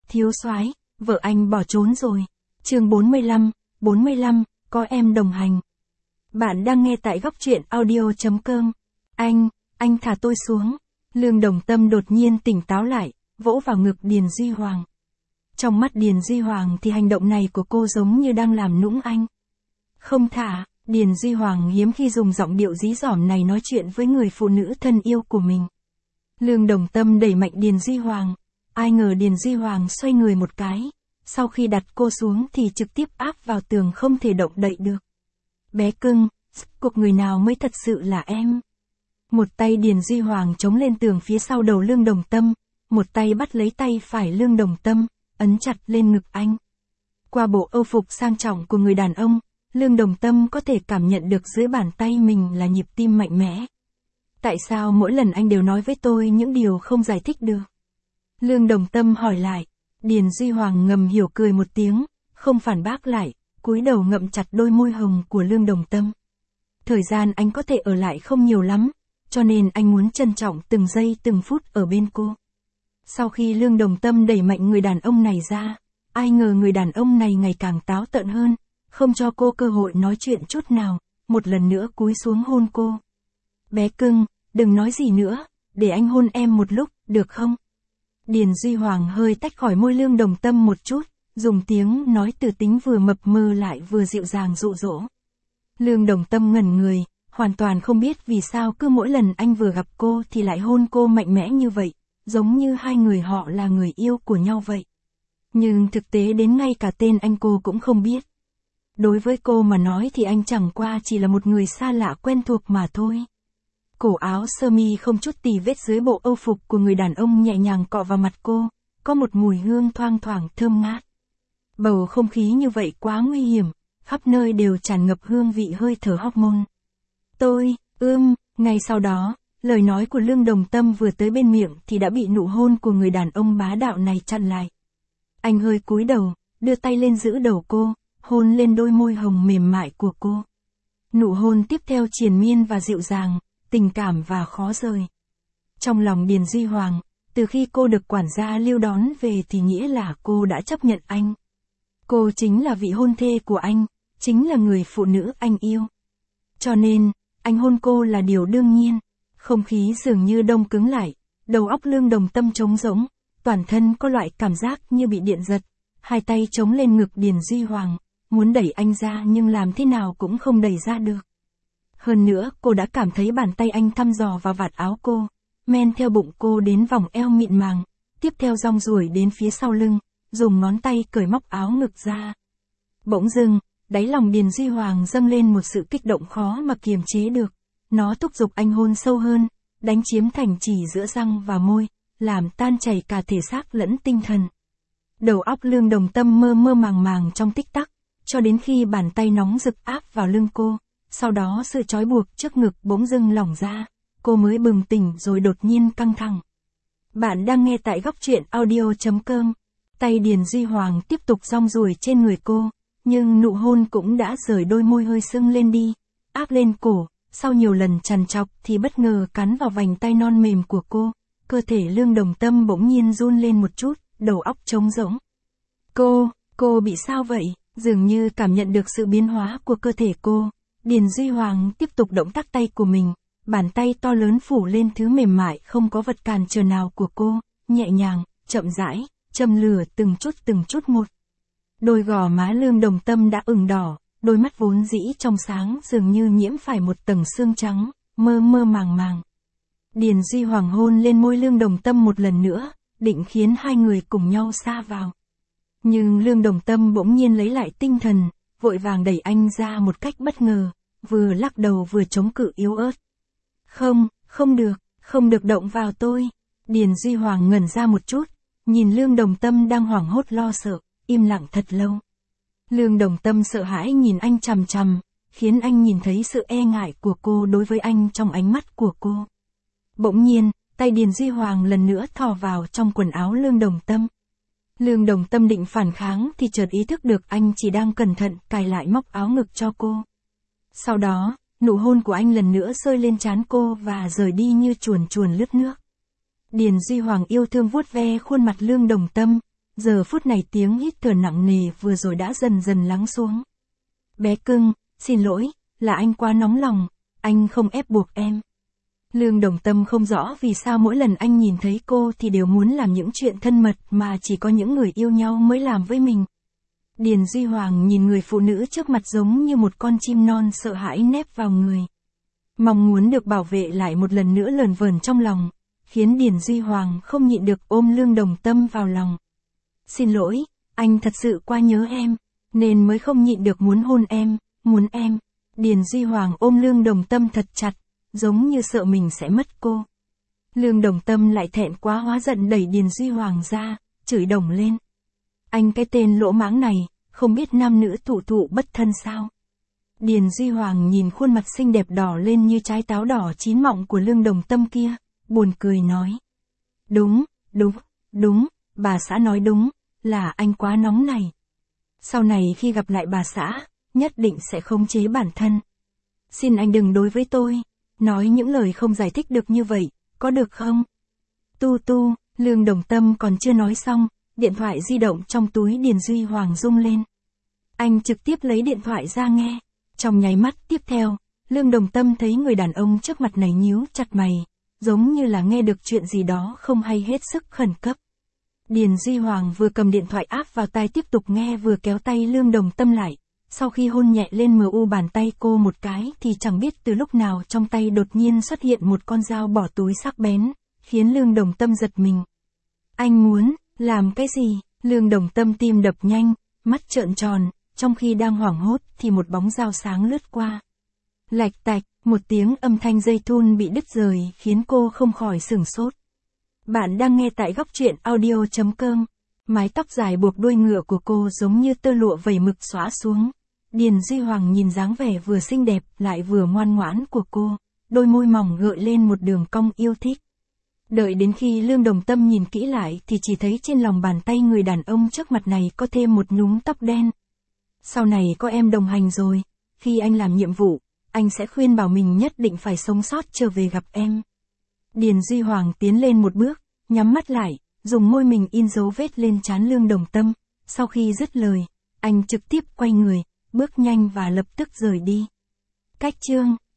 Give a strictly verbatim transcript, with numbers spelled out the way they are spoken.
thiếu soái, vợ anh bỏ trốn rồi. Chương bốn mươi lăm, bốn mươi lăm, có em đồng hành. Bạn đang nghe tại góc truyện audio chấm com. Anh, anh thả tôi xuống. Lương Đồng Tâm đột nhiên tỉnh táo lại, vỗ vào ngực Điền Duy Hoàng. Trong mắt Điền Duy Hoàng thì hành động này của cô giống như đang làm nũng anh. Không thả, Điền Duy Hoàng hiếm khi dùng giọng điệu dí dỏm này nói chuyện với người phụ nữ thân yêu của mình. Lương Đồng Tâm đẩy mạnh Điền Duy Hoàng. Ai ngờ Điền Duy Hoàng xoay người một cái. Sau khi đặt cô xuống thì trực tiếp áp vào tường không thể động đậy được. Bé cưng, cuộc người nào mới thật sự là em? Một tay Điền Duy Hoàng chống lên tường phía sau đầu Lương Đồng Tâm, một tay bắt lấy tay phải Lương Đồng Tâm, ấn chặt lên ngực anh. Qua bộ âu phục sang trọng của người đàn ông, Lương Đồng Tâm có thể cảm nhận được dưới bàn tay mình là nhịp tim mạnh mẽ. Tại sao mỗi lần anh đều nói với tôi những điều không giải thích được? Lương Đồng Tâm hỏi lại. Điền Duy Hoàng ngầm hiểu cười một tiếng, không phản bác lại, cúi đầu ngậm chặt đôi môi hồng của Lương Đồng Tâm. Thời gian anh có thể ở lại không nhiều lắm, cho nên anh muốn trân trọng từng giây từng phút ở bên cô. Sau khi Lương Đồng Tâm đẩy mạnh người đàn ông này ra, ai ngờ người đàn ông này ngày càng táo tợn hơn, không cho cô cơ hội nói chuyện chút nào, một lần nữa cúi xuống hôn cô. Bé cưng, đừng nói gì nữa, để anh hôn em một lúc, được không? Điền Duy Hoàng hơi tách khỏi môi Lương Đồng Tâm một chút, dùng tiếng nói từ tính vừa mập mờ lại vừa dịu dàng dụ dỗ. Lương Đồng Tâm ngẩn người, hoàn toàn không biết vì sao cứ mỗi lần anh vừa gặp cô thì lại hôn cô mạnh mẽ như vậy, giống như hai người họ là người yêu của nhau vậy. Nhưng thực tế đến ngay cả tên anh cô cũng không biết. Đối với cô mà nói thì anh chẳng qua chỉ là một người xa lạ quen thuộc mà thôi. Cổ áo sơ mi không chút tì vết dưới bộ âu phục của người đàn ông nhẹ nhàng cọ vào mặt cô, có một mùi hương thoang thoảng thơm ngát. Bầu không khí như vậy quá nguy hiểm, khắp nơi đều tràn ngập hương vị hơi thở hormone. Tôi, ưm, ngay sau đó, lời nói của Lương Đồng Tâm vừa tới bên miệng thì đã bị nụ hôn của người đàn ông bá đạo này chặn lại. Anh hơi cúi đầu, đưa tay lên giữ đầu cô, hôn lên đôi môi hồng mềm mại của cô. Nụ hôn tiếp theo triền miên và dịu dàng, tình cảm và khó rời. Trong lòng Điền Duy Hoàng, từ khi cô được quản gia Lưu đón về thì nghĩa là cô đã chấp nhận anh. Cô chính là vị hôn thê của anh, chính là người phụ nữ anh yêu. Cho nên, anh hôn cô là điều đương nhiên. Không khí dường như đông cứng lại, đầu óc Lương Đồng Tâm trống rỗng, toàn thân có loại cảm giác như bị điện giật. Hai tay chống lên ngực Điền Duy Hoàng, muốn đẩy anh ra nhưng làm thế nào cũng không đẩy ra được. Hơn nữa, cô đã cảm thấy bàn tay anh thăm dò vào vạt áo cô, men theo bụng cô đến vòng eo mịn màng, tiếp theo rong ruổi đến phía sau lưng, dùng ngón tay cởi móc áo ngực ra. Bỗng dưng, đáy lòng Điền Duy Hoàng dâng lên một sự kích động khó mà kiềm chế được. Nó thúc giục anh hôn sâu hơn, đánh chiếm thành trì giữa răng và môi, làm tan chảy cả thể xác lẫn tinh thần. Đầu óc Lương Đồng Tâm mơ mơ màng màng trong tích tắc, cho đến khi bàn tay nóng rực áp vào lưng cô. Sau đó sự trói buộc trước ngực bỗng dưng lỏng ra, cô mới bừng tỉnh rồi đột nhiên căng thẳng. Bạn đang nghe tại góc truyện audio chấm com. Tay Điền Duy Hoàng tiếp tục rong ruổi trên người cô, nhưng nụ hôn cũng đã rời đôi môi hơi sưng lên đi, áp lên cổ, sau nhiều lần trằn trọc thì bất ngờ cắn vào vành tay non mềm của cô, cơ thể Lương Đồng Tâm bỗng nhiên run lên một chút, đầu óc trống rỗng. Cô, cô bị sao vậy? Dường như cảm nhận được sự biến hóa của cơ thể cô. Điền Duy Hoàng tiếp tục động tác tay của mình, bàn tay to lớn phủ lên thứ mềm mại không có vật cản trở nào của cô, nhẹ nhàng, chậm rãi, châm lửa từng chút từng chút một. Đôi gò má Lương Đồng Tâm đã ửng đỏ, đôi mắt vốn dĩ trong sáng dường như nhiễm phải một tầng sương trắng, mơ mơ màng màng. Điền Duy Hoàng hôn lên môi Lương Đồng Tâm một lần nữa, định khiến hai người cùng nhau xa vào. Nhưng Lương Đồng Tâm bỗng nhiên lấy lại tinh thần, vội vàng đẩy anh ra một cách bất ngờ, vừa lắc đầu vừa chống cự yếu ớt. Không, không được, không được động vào tôi. Điền Duy Hoàng ngẩn ra một chút, nhìn Lương Đồng Tâm đang hoảng hốt lo sợ, im lặng thật lâu. Lương Đồng Tâm sợ hãi nhìn anh chằm chằm, khiến anh nhìn thấy sự e ngại của cô đối với anh trong ánh mắt của cô. Bỗng nhiên, tay Điền Duy Hoàng lần nữa thò vào trong quần áo Lương Đồng Tâm. Lương Đồng Tâm định phản kháng thì chợt ý thức được anh chỉ đang cẩn thận cài lại móc áo ngực cho cô. Sau đó, nụ hôn của anh lần nữa rơi lên trán cô và rời đi như chuồn chuồn lướt nước. Điền Duy Hoàng yêu thương vuốt ve khuôn mặt Lương Đồng Tâm, giờ phút này tiếng hít thở nặng nề vừa rồi đã dần dần lắng xuống. Bé cưng, xin lỗi, là anh quá nóng lòng, anh không ép buộc em. Lương Đồng Tâm không rõ vì sao mỗi lần anh nhìn thấy cô thì đều muốn làm những chuyện thân mật mà chỉ có những người yêu nhau mới làm với mình. Điền Duy Hoàng nhìn người phụ nữ trước mặt giống như một con chim non sợ hãi nép vào người. Mong muốn được bảo vệ lại một lần nữa lờn vờn trong lòng, khiến Điền Duy Hoàng không nhịn được ôm Lương Đồng Tâm vào lòng. Xin lỗi, anh thật sự quá nhớ em, nên mới không nhịn được muốn hôn em, muốn em. Điền Duy Hoàng ôm Lương Đồng Tâm thật chặt, giống như sợ mình sẽ mất cô. Lương Đồng Tâm lại thẹn quá hóa giận đẩy Điền Duy Hoàng ra, chửi đồng lên. Anh cái tên lỗ mãng này, không biết nam nữ thụ thụ bất thân sao? Điền Duy Hoàng nhìn khuôn mặt xinh đẹp đỏ lên như trái táo đỏ chín mọng của Lương Đồng Tâm kia, buồn cười nói. Đúng, đúng, đúng, bà xã nói đúng, là anh quá nóng này. Sau này khi gặp lại bà xã, nhất định sẽ khống chế bản thân. Xin anh đừng đối với tôi, nói những lời không giải thích được như vậy, có được không? Tu tu, Lương Đồng Tâm còn chưa nói xong, điện thoại di động trong túi Điền Duy Hoàng rung lên. Anh trực tiếp lấy điện thoại ra nghe. Trong nháy mắt tiếp theo, Lương Đồng Tâm thấy người đàn ông trước mặt này nhíu chặt mày, giống như là nghe được chuyện gì đó không hay hết sức khẩn cấp. Điền Duy Hoàng vừa cầm điện thoại áp vào tai tiếp tục nghe vừa kéo tay Lương Đồng Tâm lại. Sau khi hôn nhẹ lên mờ u bàn tay cô một cái thì chẳng biết từ lúc nào trong tay đột nhiên xuất hiện một con dao bỏ túi sắc bén, khiến Lương Đồng Tâm giật mình. Anh muốn làm cái gì? Lương Đồng Tâm tim đập nhanh, mắt trợn tròn, trong khi đang hoảng hốt thì một bóng dao sáng lướt qua. Lạch tạch, một tiếng âm thanh dây thun bị đứt rời khiến cô không khỏi sửng sốt. Bạn đang nghe tại góc truyện audio chấm com. Mái tóc dài buộc đuôi ngựa của cô giống như tơ lụa vẩy mực xõa xuống. Điền Duy Hoàng nhìn dáng vẻ vừa xinh đẹp lại vừa ngoan ngoãn của cô, đôi môi mỏng gợi lên một đường cong yêu thích. Đợi đến khi Lương Đồng Tâm nhìn kỹ lại thì chỉ thấy trên lòng bàn tay người đàn ông trước mặt này có thêm một nhúm tóc đen. Sau này có em đồng hành rồi, khi anh làm nhiệm vụ, anh sẽ khuyên bảo mình nhất định phải sống sót trở về gặp em. Điền Duy Hoàng tiến lên một bước, nhắm mắt lại, dùng môi mình in dấu vết lên trán Lương Đồng Tâm. Sau khi dứt lời, anh trực tiếp quay người, bước nhanh và lập tức rời đi. Cách chương